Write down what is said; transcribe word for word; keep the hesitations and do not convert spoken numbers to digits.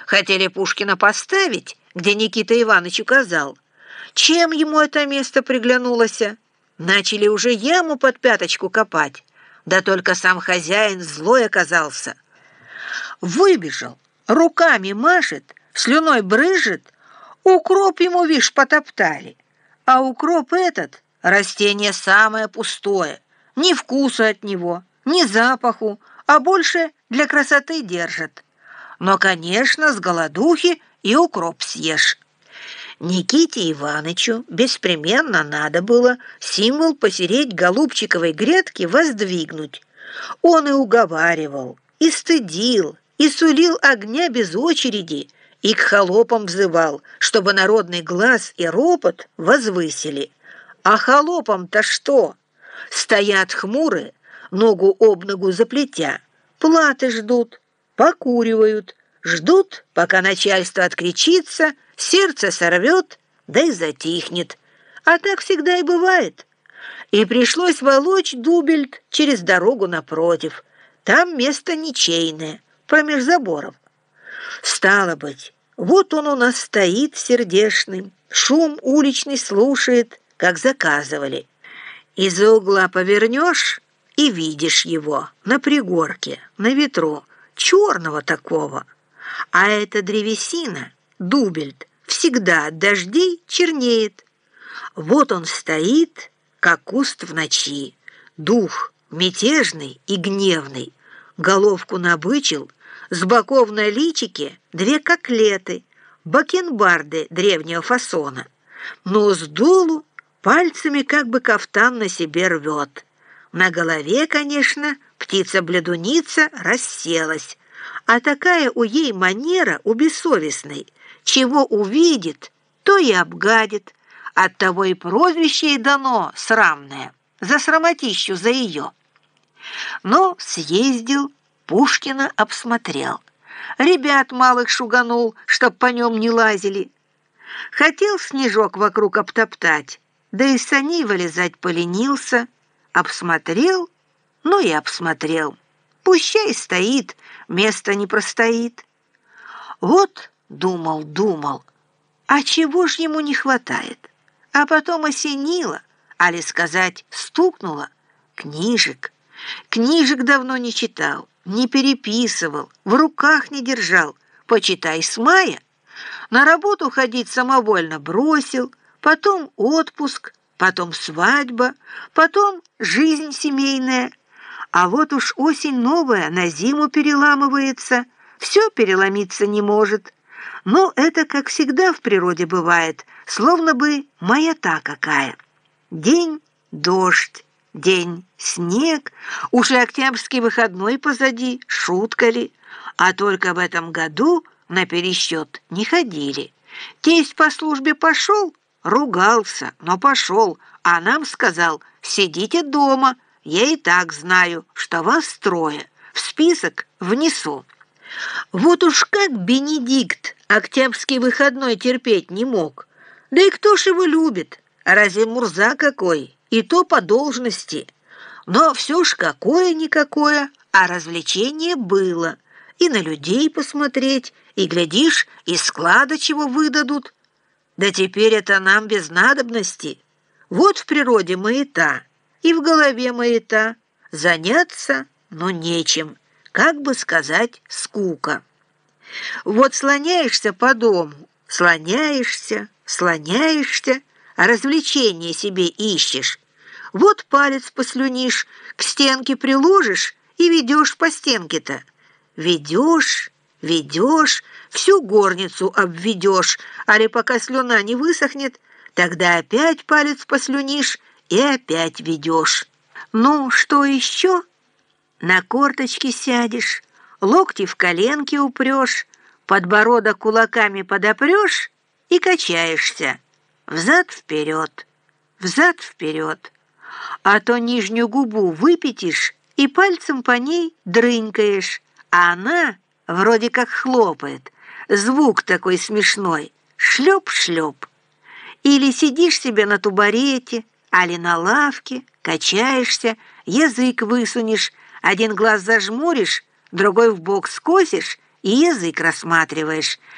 Хотели Пушкина поставить, где Никита Иванович указал. Чем ему это место приглянулось? Начали уже яму под пяточку копать. Да только сам хозяин злой оказался. Выбежал, руками машет, слюной брызжет. Укроп ему, вишь, потоптали. А укроп этот — растение самое пустое. Ни вкуса от него, ни запаху, а больше для красоты держит. Но, конечно, с голодухи и укроп съешь. Никите Иванычу беспременно надо было символ посереть голубчиковой грядки воздвигнуть. Он и уговаривал, и стыдил, и сулил огня без очереди, и к холопам взывал, чтобы народный глас и ропот возвысили. А холопам-то что? Стоят хмурые, ногу об ногу заплетя, платы ждут, покуривают, ждут, пока начальство откричится, сердце сорвет, да и затихнет. А так всегда и бывает. И пришлось волочь Дубельт через дорогу напротив. Там место ничейное, промеж заборов. Стало быть, вот он у нас стоит сердешный, шум уличный слушает, как заказывали. Из-за угла повернешь и видишь его на пригорке, на ветру, черного такого. А эта древесина, Дубельт, всегда от дождей чернеет. Вот он стоит, как куст в ночи, дух мятежный и гневный, головку набычил, с боков на личике две коклеты, бакенбарды древнего фасона, нос долу, пальцами как бы кафтан на себе рвет. На голове, конечно, птица-блядуница расселась, а такая у ей манера у бессовестной, чего увидит, то и обгадит, оттого и прозвище ей дано срамное, за срамотищу за ее. Но съездил, Пушкина обсмотрел, ребят малых шуганул, чтоб по нем не лазили. Хотел снежок вокруг обтоптать, да и саней вылезать поленился, обсмотрел, ну и обсмотрел. Пущай стоит, место не простоит. Вот думал, думал, а чего ж ему не хватает? А потом осенило, али сказать, стукнуло. Книжек. Книжек давно не читал, не переписывал, в руках не держал. Почитай с мая. На работу ходить самовольно бросил, потом отпуск, потом свадьба, потом жизнь семейная. А вот уж осень новая, на зиму переламывается, все переломиться не может. Но это, как всегда в природе бывает, словно бы маята какая. День — дождь, день — снег, уж и октябрьский выходной позади, шутка ли. А только в этом году на пересчет не ходили. Тесть по службе пошел, ругался, но пошел, а нам сказал: сидите дома, я и так знаю, что вас трое, в список внесу. Вот уж как Бенедикт октябрьский выходной терпеть не мог. Да и кто ж его любит? Разве Мурза какой? И то по должности. Но все ж какое-никакое, а развлечение было. И на людей посмотреть, и, глядишь, из склада чего выдадут. Да теперь это нам без надобности. Вот в природе маята, и в голове маята. Заняться, но нечем. Как бы сказать, скука. Вот слоняешься по дому, слоняешься, слоняешься, а развлечения себе ищешь. Вот палец послюнишь, к стенке приложишь и ведешь по стенке-то. Ведешь, ведешь, всю горницу обведешь, али пока слюна не высохнет, тогда опять палец послюнишь и опять ведешь. Ну, что еще? На корточки сядешь, локти в коленки упрешь, подбородок кулаками подопрешь и качаешься. Взад-вперед, взад-вперед. А то нижнюю губу выпятишь и пальцем по ней дрынькаешь, а она вроде как хлопает. Звук такой смешной. Шлеп-шлеп. Или сидишь себе на тубарете, али на лавке, качаешься, язык высунешь, один глаз зажмуришь, другой в бок скосишь и язык рассматриваешь.